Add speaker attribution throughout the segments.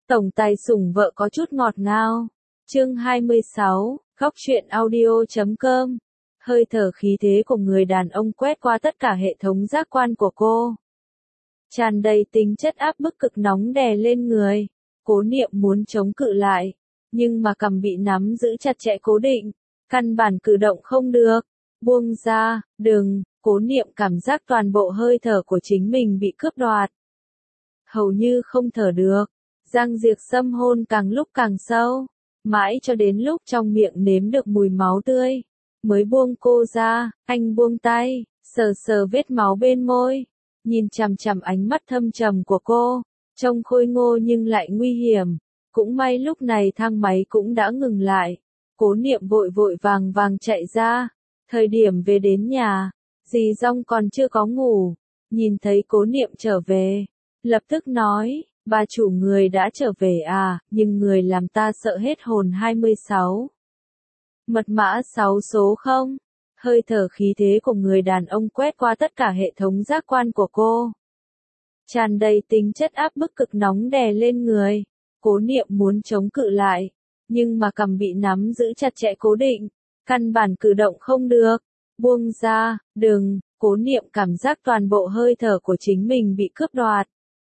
Speaker 1: Tổng tài sủng vợ có chút ngọt ngào. Chương 26, Góc truyện audio.com. Hơi thở khí thế của người đàn ông quét qua tất cả hệ thống giác quan của cô. Tràn đầy tính chất áp bức cực nóng đè lên người. Cố Niệm muốn chống cự lại, nhưng mà cằm bị nắm giữ chặt chẽ cố định, căn bản cử động không được. Buông ra, đừng. Cố Niệm cảm giác toàn bộ hơi thở của chính mình bị cướp đoạt. Hầu như không thở được. Giang Diệp Sâm hôn càng lúc càng sâu, mãi cho đến lúc trong miệng nếm được mùi máu tươi, mới buông cô ra. Anh buông tay, sờ sờ vết máu bên môi, nhìn chằm chằm ánh mắt thâm trầm của cô, trông khôi ngô nhưng lại nguy hiểm. Cũng may lúc này thang máy cũng đã ngừng lại. Cố Niệm vội vội vàng vàng chạy ra. Thời điểm về đến nhà, dì Dong còn chưa có ngủ, nhìn thấy Cố Niệm trở về, lập tức nói, bà chủ người đã trở về à, nhưng người làm ta sợ hết hồn. 26. Mật mã 6 số không? Hơi thở khí thế của người đàn ông quét qua tất cả hệ thống giác quan của cô. Tràn đầy tính chất áp bức cực nóng đè lên người. Cố Niệm muốn chống cự lại, nhưng mà cằm bị nắm giữ chặt chẽ cố định, căn bản cử động không được. Buông ra, đừng. Cố Niệm cảm giác toàn bộ hơi thở của chính mình bị cướp đoạt.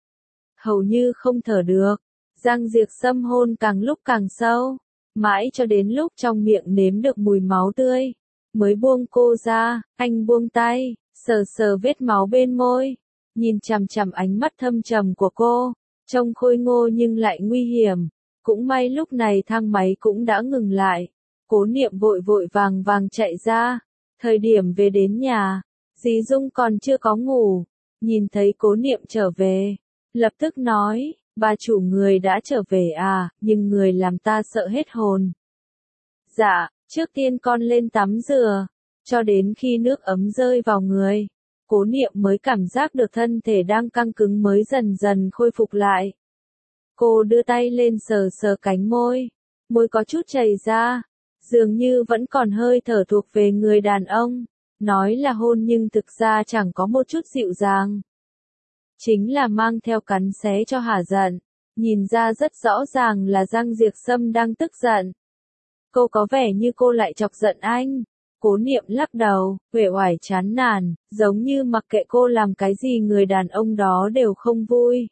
Speaker 1: Hầu như không thở được. Giang Diệp Sâm hôn càng lúc càng sâu, mãi cho đến lúc trong miệng nếm được mùi máu tươi, mới buông cô ra. Anh buông tay, sờ sờ vết máu bên môi, nhìn chằm chằm ánh mắt thâm trầm của cô, trông khôi ngô nhưng lại nguy hiểm. Cũng may lúc này thang máy cũng đã ngừng lại. Cố Niệm vội vội vàng vàng chạy ra. Thời điểm về đến nhà, dì Dung còn chưa có ngủ, nhìn thấy Cố Niệm trở về, lập tức nói, bà chủ người đã trở về à, nhưng người làm ta sợ hết hồn. Dạ, trước tiên con lên tắm rửa, cho đến khi nước ấm rơi vào người, Cố Niệm mới cảm giác được thân thể đang căng cứng mới dần dần khôi phục lại. Cô đưa tay lên sờ sờ cánh môi, môi có chút chảy ra, dường như vẫn còn hơi thở thuộc về người đàn ông, nói là hôn nhưng thực ra chẳng có một chút dịu dàng. Chính là mang theo cắn xé cho hả giận, nhìn ra rất rõ ràng là Giang Diệp Sâm đang tức giận. Cô có vẻ như cô lại chọc giận anh. Cố Niệm lắc đầu, uể oải chán nản, giống như mặc kệ cô làm cái gì người đàn ông đó đều không vui.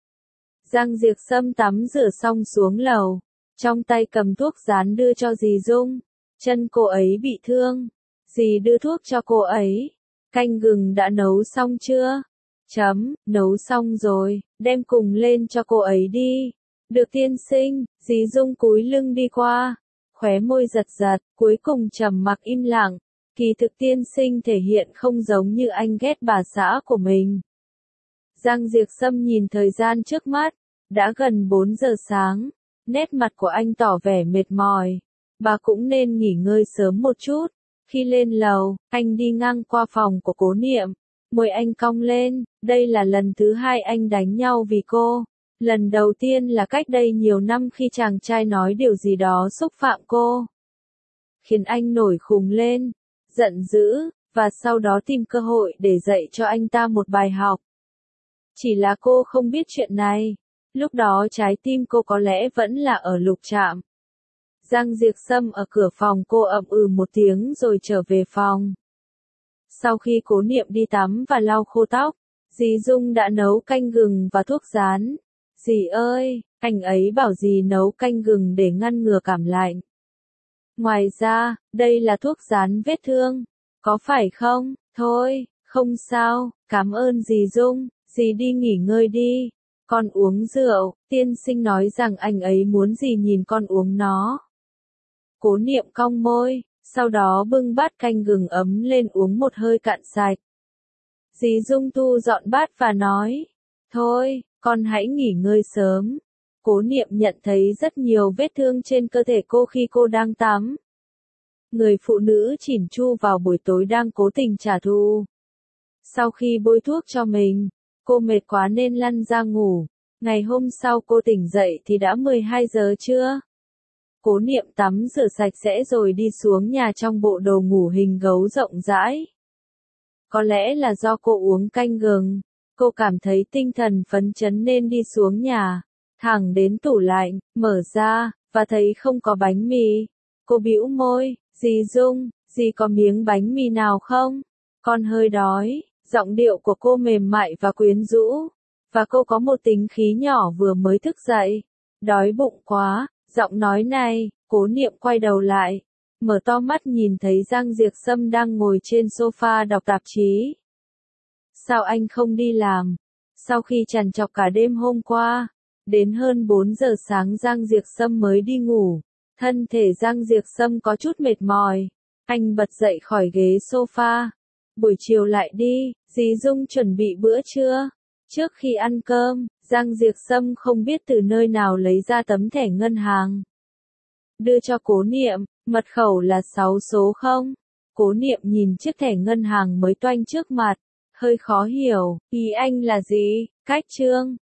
Speaker 1: Giang Diệp Sâm tắm rửa xong xuống lầu, trong tay cầm thuốc dán đưa cho dì Dung. Chân cô ấy bị thương, dì đưa thuốc cho cô ấy. Canh gừng đã nấu xong chưa? Nấu xong rồi, đem cùng lên cho cô ấy đi. Được tiên sinh. Dì Dung cúi lưng đi qua, khóe môi giật giật, cuối cùng trầm mặc im lặng. Kỳ thực tiên sinh thể hiện không giống như anh ghét bà xã của mình. Giang Diệp Sâm nhìn thời gian trước mắt, đã gần 4 giờ sáng, nét mặt của anh tỏ vẻ mệt mỏi. Bà cũng nên nghỉ ngơi sớm một chút. Khi lên lầu, anh đi ngang qua phòng của Cố Niệm, môi anh cong lên. Đây là lần thứ hai anh đánh nhau vì cô. Lần đầu tiên là cách đây nhiều năm khi chàng trai nói điều gì đó xúc phạm cô, khiến anh nổi khùng lên, giận dữ, và sau đó tìm cơ hội để dạy cho anh ta một bài học. Chỉ là cô không biết chuyện này. Lúc đó trái tim cô có lẽ vẫn là ở Lục Trạm. Giang Diệp Sâm ở cửa phòng cô ậm ừ một tiếng rồi trở về phòng. Sau khi Cố Niệm đi tắm và lau khô tóc, dì Dung đã nấu canh gừng và thuốc rán. Dì ơi, anh ấy bảo dì nấu canh gừng để ngăn ngừa cảm lạnh. Ngoài ra, đây là thuốc rán vết thương, có phải không? Thôi, không sao, cảm ơn dì Dung, dì đi nghỉ ngơi đi. Con uống rượu, tiên sinh nói rằng anh ấy muốn dì nhìn con uống nó. Cố Niệm cong môi, sau đó bưng bát canh gừng ấm lên uống một hơi cạn sạch. Dì Dung thu dọn bát và nói, thôi, con hãy nghỉ ngơi sớm. Cố Niệm nhận thấy rất nhiều vết thương trên cơ thể cô khi cô đang tắm. Người phụ nữ chỉn chu vào buổi tối đang cố tình trả thù. Sau khi bôi thuốc cho mình, cô mệt quá nên lăn ra ngủ. Ngày hôm sau cô tỉnh dậy thì đã 12 giờ trưa. Cố Niệm tắm rửa sạch sẽ rồi đi xuống nhà trong bộ đồ ngủ hình gấu rộng rãi. Có lẽ là do cô uống canh gừng, cô cảm thấy tinh thần phấn chấn nên đi xuống nhà. thẳng đến tủ lạnh, mở ra, và thấy không có bánh mì. Cô bĩu môi, dì Dung, dì có miếng bánh mì nào không? Con hơi đói, giọng điệu của cô mềm mại và quyến rũ. Và cô có một tính khí nhỏ vừa mới thức dậy. Đói bụng quá, giọng nói này, Cố Niệm quay đầu lại. Mở to mắt nhìn thấy Giang Diệc Sâm đang ngồi trên sofa đọc tạp chí. Sao anh không đi làm? Sau khi trằn trọc cả đêm hôm qua, đến hơn 4 giờ sáng Giang Diệc Sâm mới đi ngủ. Thân thể Giang Diệc Sâm có chút mệt mỏi. Anh bật dậy khỏi ghế sofa. Buổi chiều lại đi, dì Dung chuẩn bị bữa trưa. Trước khi ăn cơm, Giang Diệc Sâm không biết từ nơi nào lấy ra tấm thẻ ngân hàng. Đưa cho Cố Niệm, mật khẩu là 6 số 0. Cố Niệm nhìn chiếc thẻ ngân hàng mới toanh trước mặt, hơi khó hiểu, ý anh là gì? Cách trương,